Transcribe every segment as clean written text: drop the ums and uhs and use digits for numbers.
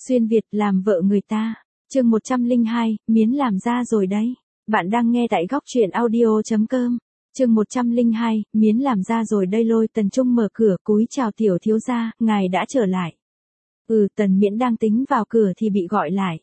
Xuyên Việt làm vợ người ta. Chương 102, miến làm ra rồi đấy. Bạn đang nghe tại góc truyện audio.com. Chương 102, miến làm ra rồi đây. Lôi Tần Trung mở cửa cúi chào tiểu thiếu gia, ngài đã trở lại. Tần Miễn đang tính vào cửa thì bị gọi lại.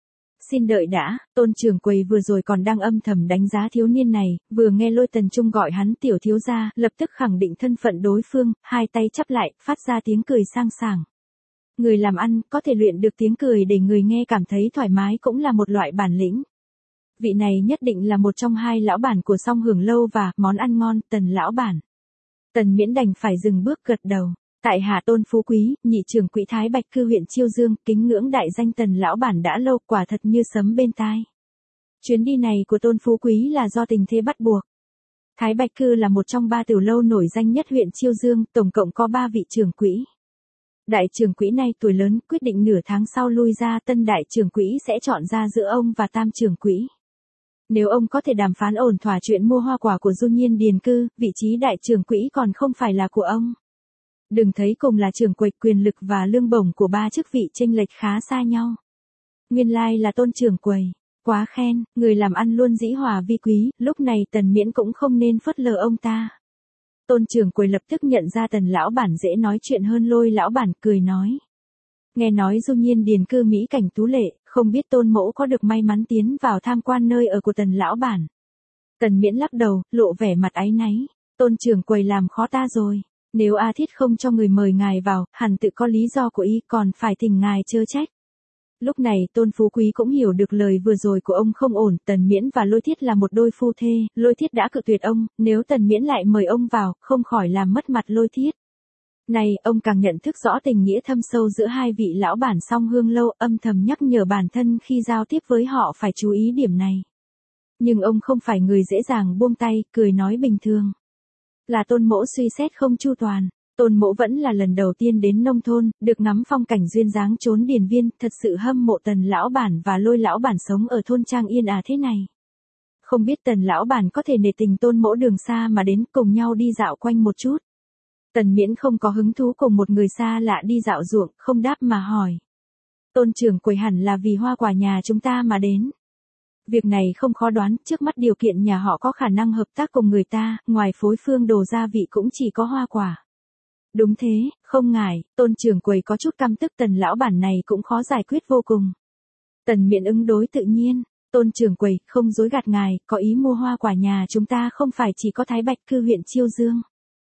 Xin đợi đã, Tôn trưởng quầy vừa rồi còn đang âm thầm đánh giá thiếu niên này, vừa nghe Lôi Tần Trung gọi hắn tiểu thiếu gia, lập tức khẳng định thân phận đối phương, hai tay chắp lại, phát ra tiếng cười sang sảng. Người làm ăn, có thể luyện được tiếng cười để người nghe cảm thấy thoải mái cũng là một loại bản lĩnh. Vị này nhất định là một trong hai lão bản của Song Hưởng Lâu và món ăn ngon, Tần lão bản. Tần Miễn đành phải dừng bước gật đầu. Tại hạ Tôn Phú Quý, nhị trưởng quỹ Thái Bạch Cư huyện Chiêu Dương, kính ngưỡng đại danh Tần lão bản đã lâu, quả thật như sấm bên tai. Chuyến đi này của Tôn Phú Quý là do tình thế bắt buộc. Thái Bạch Cư là một trong ba tiểu lâu nổi danh nhất huyện Chiêu Dương, tổng cộng có 3 vị trưởng quỹ. Đại trưởng quỹ này tuổi lớn, quyết định nửa tháng sau lui ra, tân đại trưởng quỹ sẽ chọn ra giữa ông và tam trưởng quỹ. Nếu ông có thể đàm phán ổn thỏa chuyện mua hoa quả của Du Nhiên Điền Cư, vị trí đại trưởng quỹ còn không phải là của ông. Đừng thấy cùng là trưởng quầy, quyền lực và lương bổng của ba chức vị chênh lệch khá xa nhau. Nguyên lai là Tôn trưởng quầy, quá khen, người làm ăn luôn dĩ hòa vi quý, lúc này Tần Miễn cũng không nên phớt lờ ông ta. Tôn trưởng quầy lập tức nhận ra Tần lão bản dễ nói chuyện hơn Lôi lão bản, cười nói. Nghe nói Du Nhiên Điền Cư mỹ cảnh tú lệ, không biết Tôn mỗ có được may mắn tiến vào tham quan nơi ở của Tần lão bản. Tần Miễn lắc đầu, lộ vẻ mặt áy náy. Tôn trưởng quầy làm khó ta rồi. Nếu A Thiết không cho người mời ngài vào, hẳn tự có lý do của y, còn phải thỉnh ngài chớ trách. Lúc này Tôn Phú Quý cũng hiểu được lời vừa rồi của ông không ổn, Tần Miễn và Lôi Thiết là một đôi phu thê, Lôi Thiết đã cự tuyệt ông, nếu Tần Miễn lại mời ông vào, không khỏi làm mất mặt Lôi Thiết. Này, ông càng nhận thức rõ tình nghĩa thâm sâu giữa hai vị lão bản Song Hương Lâu, âm thầm nhắc nhở bản thân khi giao tiếp với họ phải chú ý điểm này. Nhưng ông không phải người dễ dàng buông tay, cười nói bình thường. Là Tôn mỗ suy xét không chu toàn. Tôn mỗ vẫn là lần đầu tiên đến nông thôn, được ngắm phong cảnh duyên dáng chốn điền viên, thật sự hâm mộ Tần lão bản và Lôi lão bản sống ở thôn Trang Yên thế này. Không biết Tần lão bản có thể nể tình Tôn mỗ đường xa mà đến cùng nhau đi dạo quanh một chút. Tần Miễn không có hứng thú cùng một người xa lạ đi dạo ruộng, không đáp mà hỏi. Tôn trưởng quầy hẳn là vì hoa quả nhà chúng ta mà đến. Việc này không khó đoán, trước mắt điều kiện nhà họ có khả năng hợp tác cùng người ta, ngoài phối phương đồ gia vị cũng chỉ có hoa quả. Đúng thế, không ngại, Tôn trưởng quầy có chút căm tức Tần lão bản này cũng khó giải quyết vô cùng. Tần Miễn ứng đối tự nhiên, Tôn trưởng quầy, không dối gạt ngài, có ý mua hoa quả nhà chúng ta không phải chỉ có Thái Bạch Cư huyện Chiêu Dương.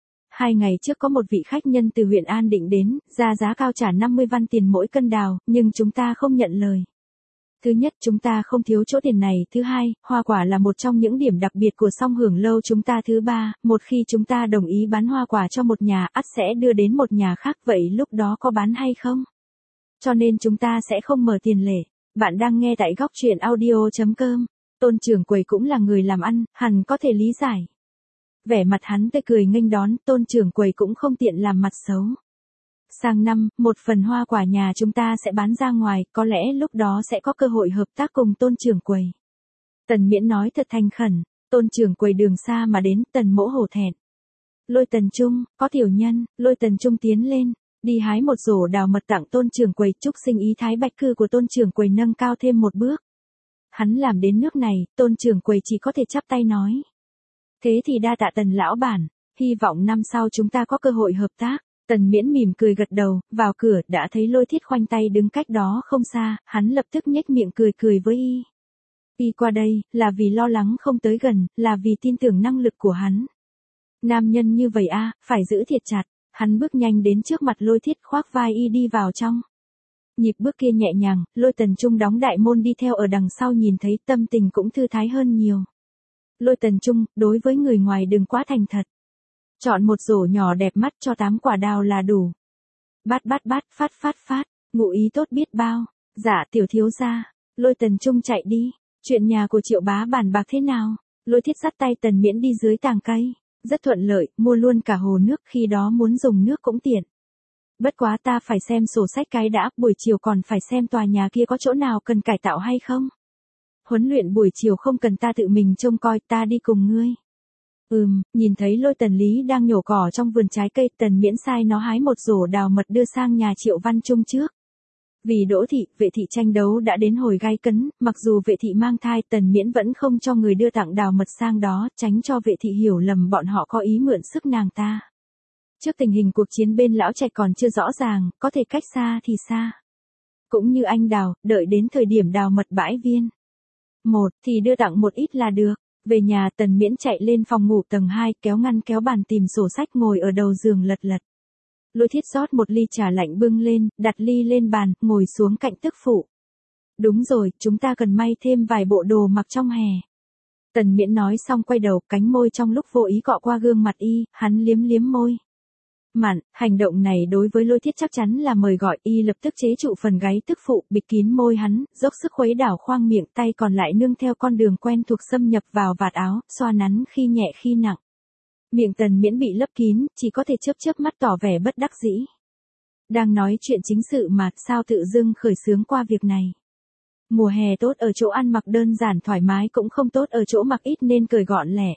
2 ngày trước có một vị khách nhân từ huyện An Định đến, ra giá cao trả 50 văn tiền mỗi cân đào, nhưng chúng ta không nhận lời. Thứ nhất, chúng ta không thiếu chỗ tiền này, thứ hai, hoa quả là một trong những điểm đặc biệt của Song Hưởng Lâu chúng ta, thứ ba, một khi chúng ta đồng ý bán hoa quả cho một nhà, ắt sẽ đưa đến một nhà khác, vậy lúc đó có bán hay không? Cho nên chúng ta sẽ không mở tiền lẻ. Bạn đang nghe tại góc truyện audio.com. Tôn trưởng quầy cũng là người làm ăn, hẳn có thể lý giải. Vẻ mặt hắn tươi cười nghênh đón, Tôn trưởng quầy cũng không tiện làm mặt xấu. Sang năm, một phần hoa quả nhà chúng ta sẽ bán ra ngoài, có lẽ lúc đó sẽ có cơ hội hợp tác cùng Tôn trưởng quầy. Tần Miễn nói thật thành khẩn, Tôn trưởng quầy đường xa mà đến, Tần mỗ hổ thẹn. Lôi Tần Trung, có tiểu nhân, Lôi Tần Trung tiến lên, đi hái một rổ đào mật tặng Tôn trưởng quầy, chúc sinh ý Thái Bạch Cư của Tôn trưởng quầy nâng cao thêm một bước. Hắn làm đến nước này, Tôn trưởng quầy chỉ có thể chắp tay nói. Thế thì đa tạ Tần lão bản, hy vọng năm sau chúng ta có cơ hội hợp tác. Tần Miễn mỉm cười gật đầu, vào cửa, đã thấy Lôi Thiết khoanh tay đứng cách đó không xa, hắn lập tức nhếch miệng cười với y. Y qua đây, là vì lo lắng không tới gần, là vì tin tưởng năng lực của hắn. Nam nhân như vậy phải giữ thiệt chặt, hắn bước nhanh đến trước mặt Lôi Thiết, khoác vai y đi vào trong. Nhịp bước kia nhẹ nhàng, Lôi Tần Trung đóng đại môn đi theo ở đằng sau nhìn thấy tâm tình cũng thư thái hơn nhiều. Lôi Tần Trung, đối với người ngoài đừng quá thành thật. Chọn một rổ nhỏ đẹp mắt cho 8 quả đào là đủ. Bát, phát, ngụ ý tốt biết bao. Dạ tiểu thiếu gia. Lôi Tần Trung chạy đi. Chuyện nhà của Triệu bá bàn bạc thế nào? Lôi Thiết dắt tay Tần Miễn đi dưới tàng cây. Rất thuận lợi, mua luôn cả hồ nước, khi đó muốn dùng nước cũng tiện. Bất quá ta phải xem sổ sách cái đã, buổi chiều còn phải xem tòa nhà kia có chỗ nào cần cải tạo hay không. Huấn luyện buổi chiều không cần ta tự mình trông coi, ta đi cùng ngươi. Nhìn thấy Lôi Tần Lý đang nhổ cỏ trong vườn trái cây, Tần Miễn sai nó hái một rổ đào mật đưa sang nhà Triệu Văn Trung trước. Vì Đỗ thị, Vệ thị tranh đấu đã đến hồi gay cấn, mặc dù Vệ thị mang thai, Tần Miễn vẫn không cho người đưa tặng đào mật sang đó, tránh cho Vệ thị hiểu lầm bọn họ có ý mượn sức nàng ta. Trước tình hình cuộc chiến bên lão trạch còn chưa rõ ràng, có thể cách xa thì xa. Cũng như anh Đào, đợi đến thời điểm đào mật bãi viên. Một thì đưa tặng một ít là được. Về nhà Tần Miễn chạy lên phòng ngủ tầng 2, kéo ngăn kéo bàn tìm sổ sách ngồi ở đầu giường lật lật. Lôi Thiết rót một ly trà lạnh bưng lên, đặt ly lên bàn, ngồi xuống cạnh tức phụ. Đúng rồi, chúng ta cần may thêm vài bộ đồ mặc trong hè. Tần Miễn nói xong quay đầu, cánh môi trong lúc vô ý cọ qua gương mặt y, hắn liếm liếm môi. Mạn, hành động này đối với Lôi Thiết chắc chắn là mời gọi, y lập tức chế trụ phần gáy tức phụ, bịt kín môi hắn, dốc sức khuấy đảo khoang miệng, tay còn lại nương theo con đường quen thuộc xâm nhập vào vạt áo, xoa nắn khi nhẹ khi nặng. Miệng Tần Miễn bị lấp kín, chỉ có thể chớp chớp mắt tỏ vẻ bất đắc dĩ. Đang nói chuyện chính sự mà, sao tự dưng khởi xướng qua việc này. Mùa hè tốt ở chỗ ăn mặc đơn giản thoải mái, cũng không tốt ở chỗ mặc ít nên cởi gọn lẻ.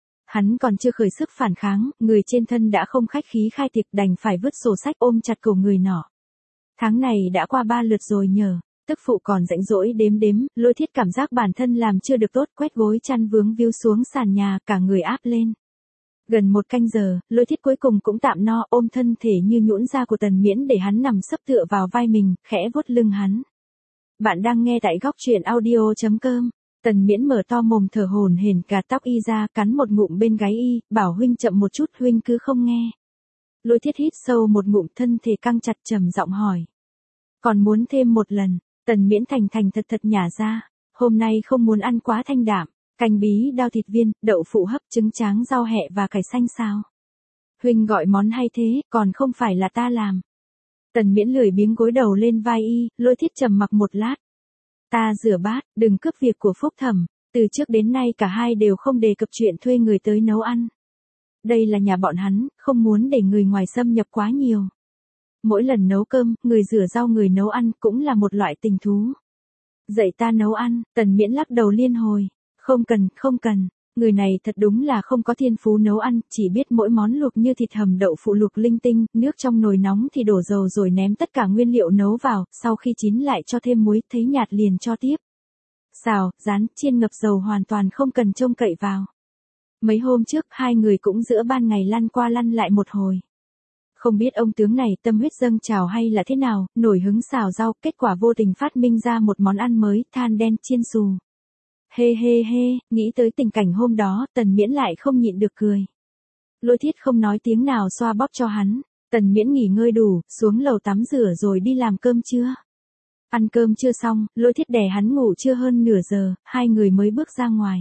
Hắn còn chưa khởi sức phản kháng, người trên thân đã không khách khí khai tiệc, đành phải vứt sổ sách ôm chặt cổ người nọ. Tháng này đã qua 3 lượt rồi nhờ. Tức phụ còn rãnh rỗi đếm đếm, Lôi Thiết cảm giác bản thân làm chưa được tốt, quét gối chăn vướng víu xuống sàn nhà, cả người áp lên. Gần 1 canh giờ, Lôi Thiết cuối cùng cũng tạm no, ôm thân thể như nhũn ra của Tần Miễn để hắn nằm sấp tựa vào vai mình, khẽ vuốt lưng hắn. Bạn đang nghe tại góc truyện audio.com. Tần Miễn mở to mồm thở hổn hển, gạt tóc y ra, cắn một ngụm bên gáy y, bảo huynh chậm một chút, huynh cứ không nghe. Lôi Thiết hít sâu một ngụm, thân thể căng chặt, trầm giọng hỏi. Còn muốn thêm một lần? Tần Miễn thành thành thật thật nhả ra. Hôm nay không muốn ăn quá thanh đạm. Canh bí đao thịt viên, đậu phụ hấp, trứng tráng, rau hẹ và cải xanh sao? Huynh gọi món hay thế, còn không phải là ta làm. Tần Miễn lười biếng gối đầu lên vai y, Lôi Thiết trầm mặc một lát. Ta rửa bát, đừng cướp việc của Phúc Thẩm. Từ trước đến nay cả hai đều không đề cập chuyện thuê người tới nấu ăn. Đây là nhà bọn hắn, không muốn để người ngoài xâm nhập quá nhiều. Mỗi lần nấu cơm, người rửa rau người nấu ăn cũng là một loại tình thú. Dạy ta nấu ăn, Tần Miễn lắc đầu liên hồi. Không cần, không cần. Người này thật đúng là không có thiên phú nấu ăn, chỉ biết mỗi món luộc như thịt hầm đậu phụ luộc linh tinh, nước trong nồi nóng thì đổ dầu rồi ném tất cả nguyên liệu nấu vào, sau khi chín lại cho thêm muối, thấy nhạt liền cho tiếp. Xào, rán, chiên ngập dầu hoàn toàn không cần trông cậy vào. Mấy hôm trước, hai người cũng giữa ban ngày lăn qua lăn lại một hồi. Không biết ông tướng này tâm huyết dâng trào hay là thế nào, nổi hứng xào rau, kết quả vô tình phát minh ra một món ăn mới, than đen chiên xù. Hê hê hê, nghĩ tới tình cảnh hôm đó, Tần Miễn lại không nhịn được cười. Lôi Thiết không nói tiếng nào xoa bóp cho hắn. Tần Miễn nghỉ ngơi đủ, xuống lầu tắm rửa rồi đi làm cơm trưa. Ăn cơm trưa xong, Lôi Thiết đè hắn ngủ trưa hơn nửa giờ, hai người mới bước ra ngoài.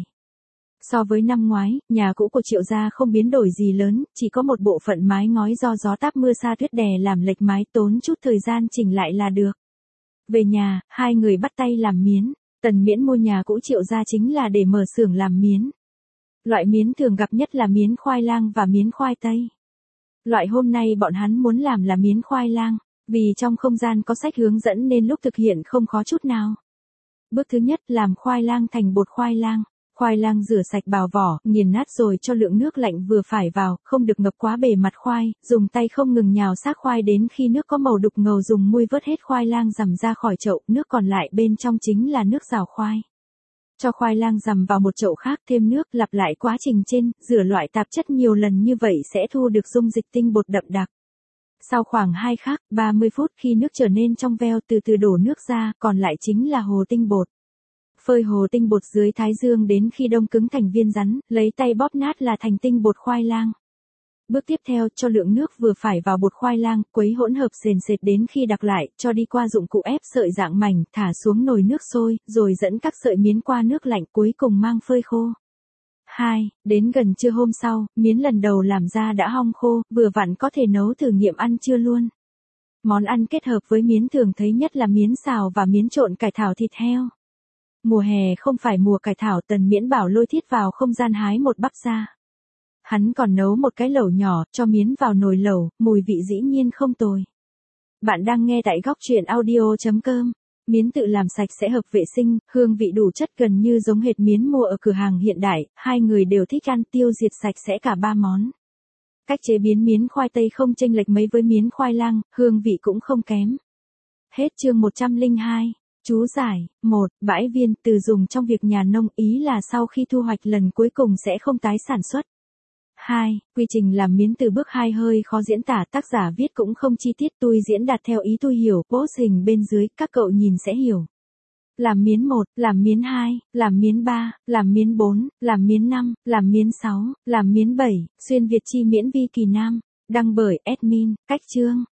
So với năm ngoái, nhà cũ của Triệu gia không biến đổi gì lớn, chỉ có một bộ phận mái ngói do gió táp mưa sa tuyết đè làm lệch mái, tốn chút thời gian chỉnh lại là được. Về nhà, hai người bắt tay làm miến. Tần Miễn mua nhà cũ Triệu gia chính là để mở xưởng làm miến. Loại miến thường gặp nhất là miến khoai lang và miến khoai tây. Loại hôm nay bọn hắn muốn làm là miến khoai lang, vì trong không gian có sách hướng dẫn nên lúc thực hiện không khó chút nào. Bước thứ nhất, làm khoai lang thành bột khoai lang. Khoai lang rửa sạch bào vỏ, nghiền nát rồi cho lượng nước lạnh vừa phải vào, không được ngập quá bề mặt khoai, dùng tay không ngừng nhào xác khoai đến khi nước có màu đục ngầu, dùng muôi vớt hết khoai lang rằm ra khỏi chậu, nước còn lại bên trong chính là nước rào khoai. Cho khoai lang rằm vào một chậu khác, thêm nước, lặp lại quá trình trên, rửa loại tạp chất nhiều lần như vậy sẽ thu được dung dịch tinh bột đậm đặc. Sau khoảng 30 phút khi nước trở nên trong veo, từ từ đổ nước ra, còn lại chính là hồ tinh bột. Phơi hồ tinh bột dưới thái dương đến khi đông cứng thành viên rắn, lấy tay bóp nát là thành tinh bột khoai lang. Bước tiếp theo, cho lượng nước vừa phải vào bột khoai lang, quấy hỗn hợp sền sệt đến khi đặc lại, cho đi qua dụng cụ ép sợi dạng mảnh, thả xuống nồi nước sôi, rồi dẫn các sợi miến qua nước lạnh, cuối cùng mang phơi khô. 2. Đến gần trưa hôm sau, miến lần đầu làm ra đã hong khô, vừa vặn có thể nấu thử nghiệm ăn trưa luôn. Món ăn kết hợp với miến thường thấy nhất là miến xào và miến trộn cải thảo thịt heo. Mùa hè không phải mùa cải thảo, Tần Miễn bảo Lôi Thiết vào không gian hái một bắp ra. Hắn còn nấu một cái lẩu nhỏ, cho miến vào nồi lẩu, mùi vị dĩ nhiên không tồi. Bạn đang nghe tại góc truyện audio.com. Miến tự làm sạch sẽ hợp vệ sinh, hương vị đủ chất gần như giống hệt miến mua ở cửa hàng hiện đại, hai người đều thích ăn, tiêu diệt sạch sẽ cả ba món. Cách chế biến miến khoai tây không chênh lệch mấy với miến khoai lang, hương vị cũng không kém. Hết chương 102. Chú giải. 1. Bãi viên, từ dùng trong việc nhà nông, ý là sau khi thu hoạch lần cuối cùng sẽ không tái sản xuất. 2. Quy trình làm miến từ bước 2 hơi khó diễn tả, tác giả viết cũng không chi tiết, tôi diễn đạt theo ý tôi hiểu, post hình bên dưới, các cậu nhìn sẽ hiểu. Làm miến 1, làm miến 2, làm miến 3, làm miến 4, làm miến 5, làm miến 6, làm miến 7, xuyên Việt chi miễn vi kỳ Nam. Đăng bởi admin, Cách Chương.